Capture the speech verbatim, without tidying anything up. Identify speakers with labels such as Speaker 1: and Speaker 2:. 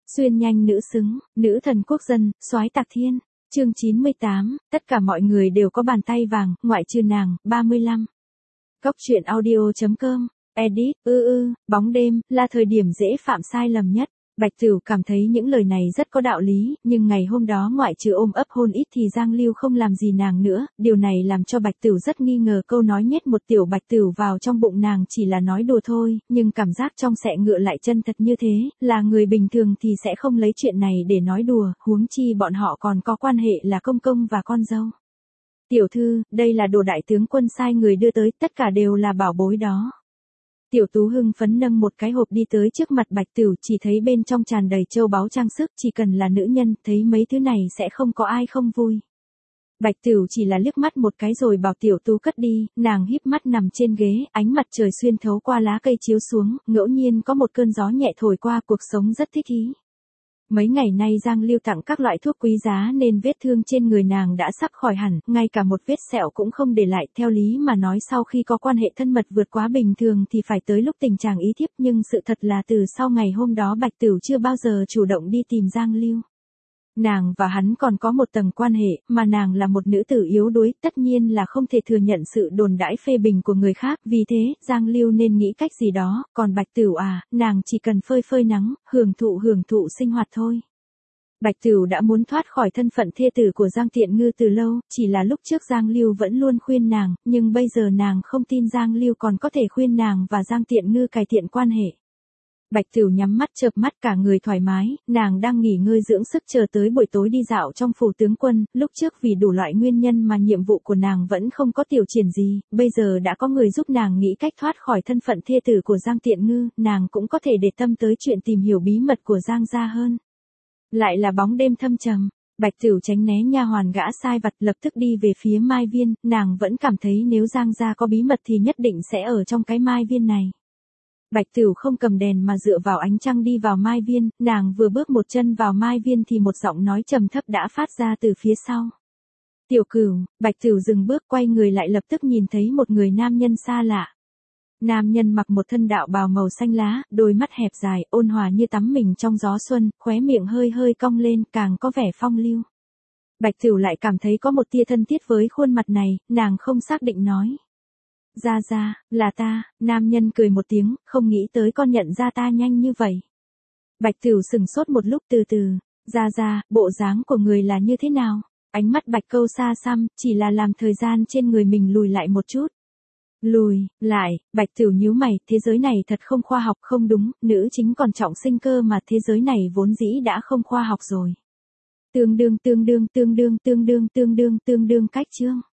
Speaker 1: Xuyên nhanh nữ xứng, nữ thần quốc dân, soái tạc thiên. Chương chín mươi tám, tất cả mọi người đều có bàn tay vàng, ngoại trừ nàng. ba mươi lăm. Góc truyện audio chấm com, edit, ư ư, bóng đêm, là thời điểm dễ phạm sai lầm nhất. Bạch Tửu cảm thấy những lời này rất có đạo lý, nhưng ngày hôm đó ngoại trừ ôm ấp hôn ít thì Giang Lưu không làm gì nàng nữa, điều này làm cho Bạch Tửu rất nghi ngờ câu nói nhét một tiểu Bạch Tửu vào trong bụng nàng chỉ là nói đùa thôi, nhưng cảm giác trong xẹ ngựa lại chân thật như thế, là người bình thường thì sẽ không lấy chuyện này để nói đùa, huống chi bọn họ còn có quan hệ là công công và con dâu. Tiểu thư, đây là đồ đại tướng quân sai người đưa tới, tất cả đều là bảo bối đó. Tiểu Tú hưng phấn nâng một cái hộp đi tới trước mặt Bạch Tửu, chỉ thấy bên trong tràn đầy châu báu trang sức, chỉ cần là nữ nhân, thấy mấy thứ này sẽ không có ai không vui. Bạch Tửu chỉ là liếc mắt một cái rồi bảo Tiểu Tú cất đi, nàng híp mắt nằm trên ghế, ánh mặt trời xuyên thấu qua lá cây chiếu xuống, ngẫu nhiên có một cơn gió nhẹ thổi qua, cuộc sống rất thích ý. Mấy ngày nay Giang Lưu tặng các loại thuốc quý giá nên vết thương trên người nàng đã sắp khỏi hẳn, ngay cả một vết sẹo cũng không để lại. Theo lý mà nói sau khi có quan hệ thân mật vượt quá bình thường thì phải tới lúc tình trạng ý thiếp, nhưng sự thật là từ sau ngày hôm đó Bạch Tửu chưa bao giờ chủ động đi tìm Giang Lưu. Nàng và hắn còn có một tầng quan hệ, mà nàng là một nữ tử yếu đuối, tất nhiên là không thể thừa nhận sự đồn đãi phê bình của người khác, vì thế, Giang Lưu nên nghĩ cách gì đó, còn Bạch Tửu à, nàng chỉ cần phơi phơi nắng, hưởng thụ hưởng thụ sinh hoạt thôi. Bạch Tửu đã muốn thoát khỏi thân phận thê tử của Giang Tiện Ngư từ lâu, chỉ là lúc trước Giang Lưu vẫn luôn khuyên nàng, nhưng bây giờ nàng không tin Giang Lưu còn có thể khuyên nàng và Giang Tiện Ngư cải thiện quan hệ. Bạch Tửu nhắm mắt chợp mắt cả người thoải mái, nàng đang nghỉ ngơi dưỡng sức chờ tới buổi tối đi dạo trong phủ tướng quân, lúc trước vì đủ loại nguyên nhân mà nhiệm vụ của nàng vẫn không có tiểu triển gì, bây giờ đã có người giúp nàng nghĩ cách thoát khỏi thân phận thê tử của Giang Tiện Ngư, nàng cũng có thể để tâm tới chuyện tìm hiểu bí mật của Giang gia hơn. Lại là bóng đêm thâm trầm, Bạch Tửu tránh né nha hoàn gã sai vặt lập tức đi về phía Mai Viên, nàng vẫn cảm thấy nếu Giang gia có bí mật thì nhất định sẽ ở trong cái Mai Viên này. Bạch Tửu không cầm đèn mà dựa vào ánh trăng đi vào Mai Viên, nàng vừa bước một chân vào Mai Viên thì một giọng nói trầm thấp đã phát ra từ phía sau. Tiểu Cửu. Bạch Tửu dừng bước quay người lại lập tức nhìn thấy một người nam nhân xa lạ. Nam nhân mặc một thân đạo bào màu xanh lá, đôi mắt hẹp dài, ôn hòa như tắm mình trong gió xuân, khóe miệng hơi hơi cong lên, càng có vẻ phong lưu. Bạch Tửu lại cảm thấy có một tia thân thiết với khuôn mặt này, nàng không xác định nói. Ra ra, là ta. Nam nhân cười một tiếng, không nghĩ tới con nhận ra ta nhanh như vậy. Bạch Tửu sừng sốt một lúc từ từ, ra ra, bộ dáng của người là như thế nào? Ánh mắt Bạch Câu xa xăm, chỉ là làm thời gian trên người mình lùi lại một chút. Lùi, lại, Bạch Tửu nhíu mày, thế giới này thật không khoa học không đúng, nữ chính còn trọng sinh cơ mà thế giới này vốn dĩ đã không khoa học rồi. Tương đương tương đương tương đương tương đương tương đương tương đương cách chương.